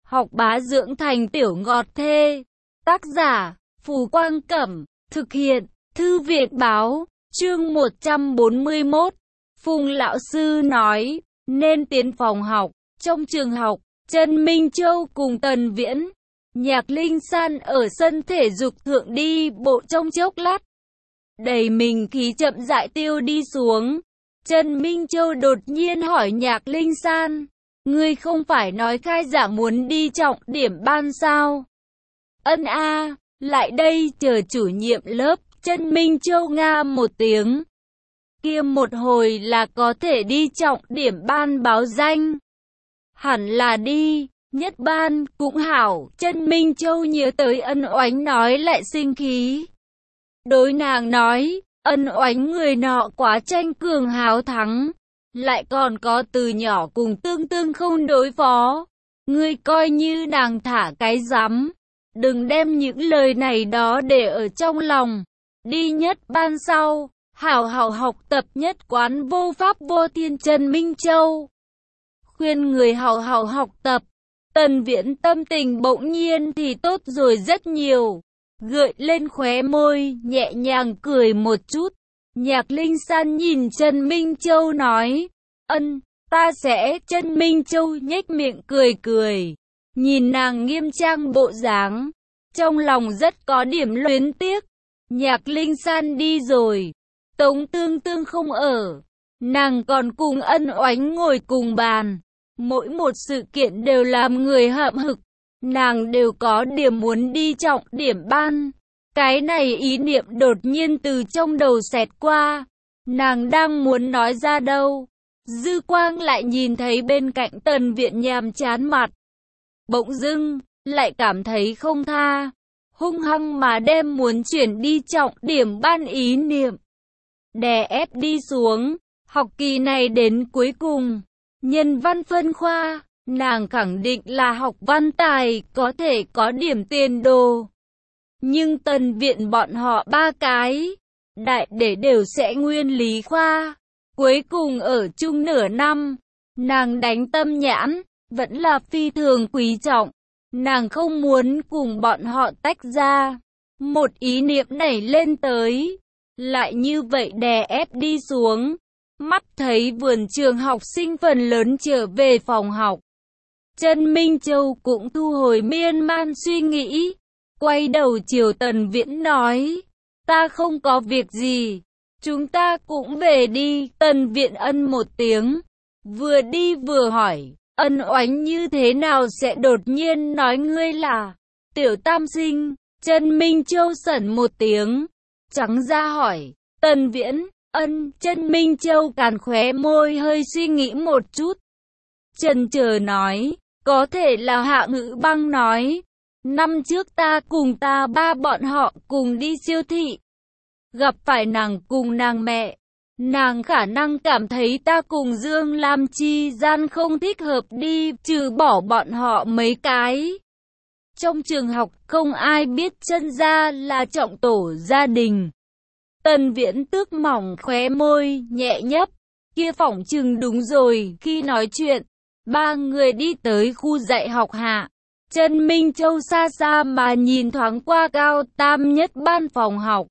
học bá dưỡng thành tiểu ngọt thê. Tác giả, Phù Quang Cẩm, thực hiện, Thư viện Báo, chương 141. Phùng lão sư nói, nên tiến phòng học. Trong trường học, Trần Minh Châu cùng Tần Viễn, Nhạc Linh San ở sân thể dục thượng đi bộ trong chốc lát. Đầy mình khí chậm rãi tiêu đi xuống. Trần Minh Châu đột nhiên hỏi Nhạc Linh San, ngươi không phải nói khai giảng muốn đi trọng điểm ban sao? Ân a, lại đây chờ chủ nhiệm lớp. Trần Minh Châu nga một tiếng. Kia một hồi là có thể đi trọng điểm ban báo danh. Hẳn là đi, nhất ban cũng hảo. Trần Minh Châu nhớ tới Ân Oánh nói lại sinh khí. Đối nàng nói, Ân Oánh người nọ quá tranh cường háo thắng, lại còn có từ nhỏ cùng tương không đối phó. Ngươi coi như nàng thả cái rắm, đừng đem những lời này đó để ở trong lòng. Đi nhất ban sau, hảo hảo học tập nhất quán vô pháp vô thiên. Trần Minh Châu khuyên người hảo hảo học tập. Tần Viễn tâm tình bỗng nhiên thì tốt rồi rất nhiều, gợi lên khóe môi, nhẹ nhàng cười một chút. Nhạc Linh San nhìn Trần Minh Châu nói, ân, ta sẽ. Trần Minh Châu nhếch miệng cười cười, nhìn nàng nghiêm trang bộ dáng, trong lòng rất có điểm luyến tiếc. Nhạc Linh San đi rồi, Tống Tương không ở, nàng còn cùng Ân Oánh ngồi cùng bàn. Mỗi một sự kiện đều làm người hậm hực, nàng đều có điểm muốn đi trọng điểm ban. Cái này ý niệm đột nhiên từ trong đầu xẹt qua, nàng đang muốn nói ra đâu, dư quang lại nhìn thấy bên cạnh Tần Viễn nhàm chán mặt. Bỗng dưng, lại cảm thấy không tha, hung hăng mà đem muốn chuyển đi trọng điểm ban ý niệm đè ép đi xuống. Học kỳ này đến cuối cùng, nhân văn phân khoa, nàng khẳng định là học văn tài, có thể có điểm tiền đồ. Nhưng Tần Viện bọn họ ba cái, đại để đều sẽ nguyên lý khoa. Cuối cùng ở chung nửa năm, nàng đánh tâm nhãn, vẫn là phi thường quý trọng. Nàng không muốn cùng bọn họ tách ra. Một ý niệm nảy lên tới, lại như vậy đè ép đi xuống. Mắt thấy vườn trường học sinh phần lớn trở về phòng học, Trần Minh Châu cũng thu hồi miên man suy nghĩ, quay đầu chiều Tần Viễn nói, ta không có việc gì, chúng ta cũng về đi. Tần Viễn ân một tiếng, vừa đi vừa hỏi, Ân Oánh như thế nào sẽ đột nhiên nói ngươi là tiểu tam sinh? Trần Minh Châu sẩn một tiếng, trắng ra hỏi, Tần Viễn. Ân. Trần Minh Châu càn khóe môi hơi suy nghĩ một chút, chần chờ nói, có thể là Hạ Ngữ Băng nói, năm trước ta cùng ta ba bọn họ cùng đi siêu thị, gặp phải nàng cùng nàng mẹ, nàng khả năng cảm thấy ta cùng Dương Lam chi gian không thích hợp đi, trừ bỏ bọn họ mấy cái. Trong trường học không ai biết Trần gia là trọng tổ gia đình. Tần Viễn tước mỏng khóe môi, nhẹ nhấp, kia phỏng chừng đúng rồi. Khi nói chuyện, ba người đi tới khu dạy học hạ. Trần Minh Châu xa xa mà nhìn thoáng qua cao tam nhất ban phòng học.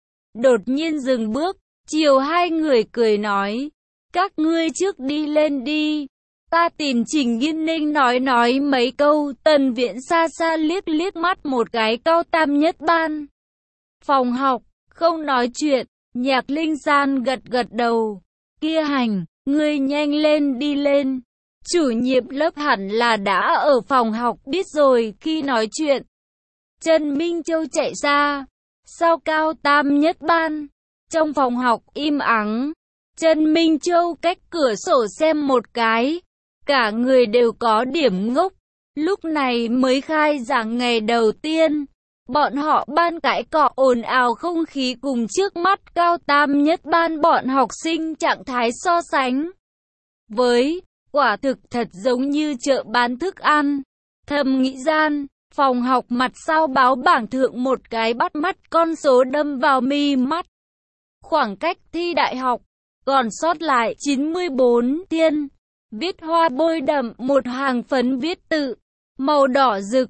Đột nhiên dừng bước, chiều hai người cười nói, các ngươi trước đi lên đi, ta tìm Trình Nghiên Ninh nói mấy câu. Tần Viễn xa xa liếc mắt một cái cao tam nhất ban phòng học, không nói chuyện. Nhạc Linh San gật đầu, kia hành, ngươi nhanh lên đi lên. Chủ nhiệm lớp hẳn là đã ở phòng học biết rồi. Khi nói chuyện, Trần Minh Châu chạy ra, sau cao tam nhất ban. Trong phòng học im ắng, Trần Minh Châu cách cửa sổ xem một cái, cả người đều có điểm ngốc. Lúc này mới khai giảng ngày đầu tiên, bọn họ ban cãi cọ ồn ào, không khí cùng trước mắt cao tam nhất ban bọn học sinh trạng thái so sánh với, quả thực thật giống như chợ bán thức ăn. Thầm nghĩ gian, phòng học mặt sau báo bảng thượng một cái bắt mắt con số đâm vào mi mắt. Khoảng cách thi đại học còn sót lại 94 thiên, viết hoa bôi đậm, một hàng phấn viết tự Màu đỏ rực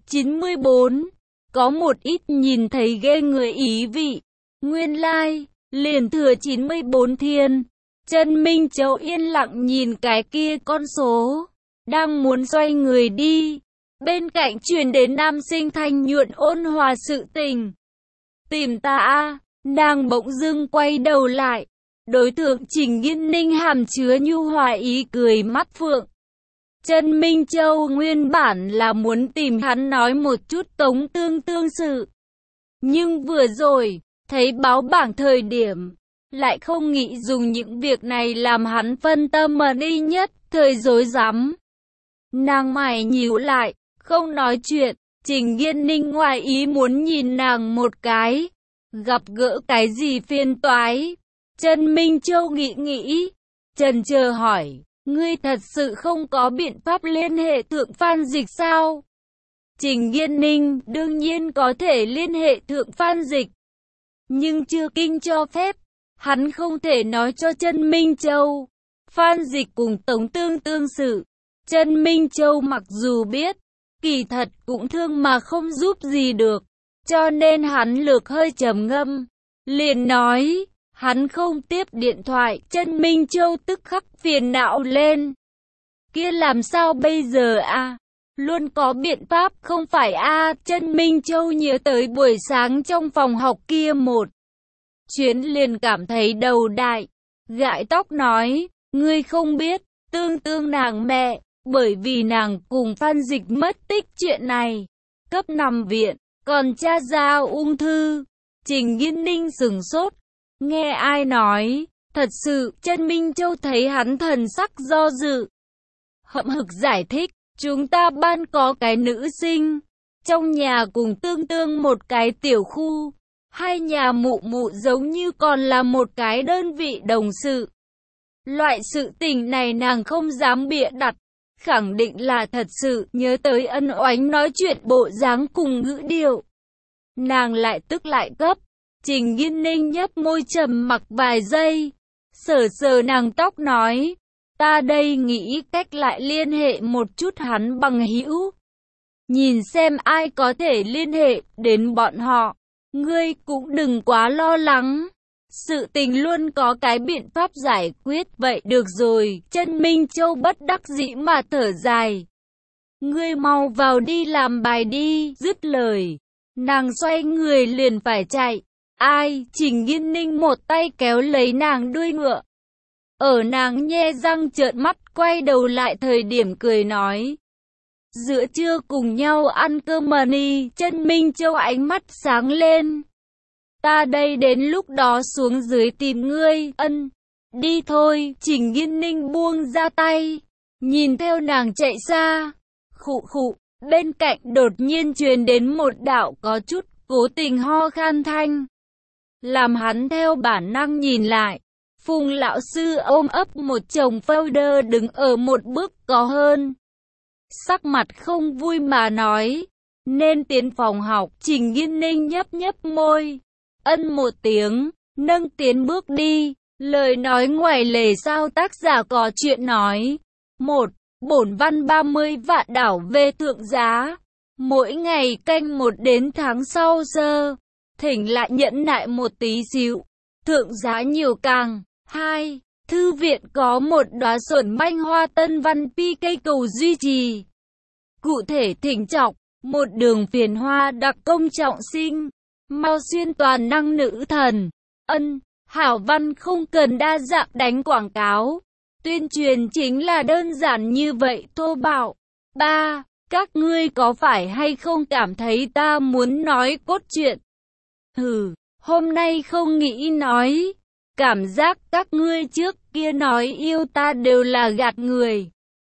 94. Có một ít nhìn thấy ghê người ý vị. Nguyên lai, liền thừa 94 thiên. Trần Minh Châu yên lặng nhìn cái kia con số. Đang muốn xoay người đi. Bên cạnh truyền đến nam sinh thanh nhuận ôn hòa sự tình. Tìm ta a. Nàng bỗng dưng quay đầu lại. Đối tượng Trình Nghiên Ninh hàm chứa nhu hòa ý cười mắt phượng. Trần Minh Châu nguyên bản là muốn tìm hắn nói một chút Tống Tương Tương sự. Nhưng vừa rồi, thấy báo bảng thời điểm, lại không nghĩ dùng những việc này làm hắn phân tâm mà đi nhất, thời rối rắm. Nàng mày nhíu lại, không nói chuyện, Trình Nghiên Ninh ngoài ý muốn nhìn nàng một cái. Gặp gỡ cái gì phiền toái? Trần Minh Châu nghĩ, chần chờ hỏi, ngươi thật sự không có biện pháp liên hệ Thượng Phan Dịch sao? Trình Nghiên Ninh đương nhiên có thể liên hệ Thượng Phan Dịch, nhưng chưa kinh cho phép, hắn không thể nói cho Trần Minh Châu. Phan Dịch cùng Tống Tương Tương sự, Trần Minh Châu mặc dù biết, kỳ thật cũng thương mà không giúp gì được, cho nên hắn lược hơi trầm ngâm, liền nói, hắn không tiếp điện thoại. Trần Minh Châu tức khắc phiền não lên. Kia làm sao bây giờ a? Luôn có biện pháp không phải a? Trần Minh Châu nhớ tới buổi sáng trong phòng học kia một chuyến liền cảm thấy đầu đại, gãi tóc nói, ngươi không biết, Tương Tương nàng mẹ, bởi vì nàng cùng Phan Dịch mất tích chuyện này, cấp nằm viện, còn tra ra ung thư. Trình Nghiên Ninh sửng sốt, nghe ai nói, thật sự. Trần Minh Châu thấy hắn thần sắc do dự, hậm hực giải thích, chúng ta ban có cái nữ sinh, trong nhà cùng Tương Tương một cái tiểu khu, hai nhà mụ mụ giống như còn là một cái đơn vị đồng sự. Loại sự tình này nàng không dám bịa đặt, khẳng định là thật sự. Nhớ tới ân oánh nói chuyện bộ dáng cùng ngữ điệu, nàng lại tức lại gấp. Trình Nghiên Ninh nhấp môi trầm mặc vài giây, sờ sờ nàng tóc nói, ta đây nghĩ cách lại liên hệ một chút hắn bằng hữu, nhìn xem ai có thể liên hệ đến bọn họ. Ngươi cũng đừng quá lo lắng, sự tình luôn có cái biện pháp giải quyết. Vậy được rồi. Trần Minh Châu bất đắc dĩ mà thở dài, ngươi mau vào đi làm bài đi. Dứt lời, nàng xoay người liền phải chạy. Ai? Trình Nghiên Ninh một tay kéo lấy nàng đuôi ngựa. Ở nàng nhe răng trợn mắt quay đầu lại thời điểm cười nói, giữa trưa cùng nhau ăn cơm mà đi. Trần Minh Châu ánh mắt sáng lên, ta đây đến lúc đó xuống dưới tìm ngươi. Ân, đi thôi. Trình Nghiên Ninh buông ra tay, nhìn theo nàng chạy xa. Khụ khụ, bên cạnh đột nhiên truyền đến một đạo có chút cố tình ho khan thanh, làm hắn theo bản năng nhìn lại. Phùng lão sư ôm ấp một chồng folder đứng ở một bước có hơn, sắc mặt không vui mà nói, nên tiến phòng học. Trình Nghiên Ninh nhấp nhấp môi, ân một tiếng, nâng tiến bước đi. Lời nói ngoài lề sao tác giả có chuyện nói. Một, bổn văn 30 vạn đảo về thượng giá, mỗi ngày canh 1 đến tháng sau sơ, thỉnh lại nhẫn nại một tí xíu, thượng giá nhiều càng. 2. Thư viện có một đóa xuẩn manh hoa tân văn PK cầu duy trì. Cụ thể thỉnh chọc, một đường phiền hoa đặc công trọng sinh, mau xuyên toàn năng nữ thần. Ân, hảo văn không cần đa dạng đánh quảng cáo. Tuyên truyền chính là đơn giản như vậy thô bạo. 3. Các ngươi có phải hay không cảm thấy ta muốn nói cốt truyện? Hừ, hôm nay không nghĩ nói. Cảm giác các ngươi trước kia nói yêu ta đều là gạt người.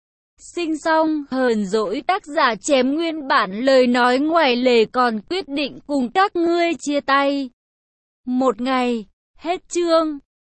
Sinh xong, hờn dỗi tác giả chém nguyên bản lời nói ngoài lề còn quyết định cùng các ngươi chia tay. Một ngày, hết chương.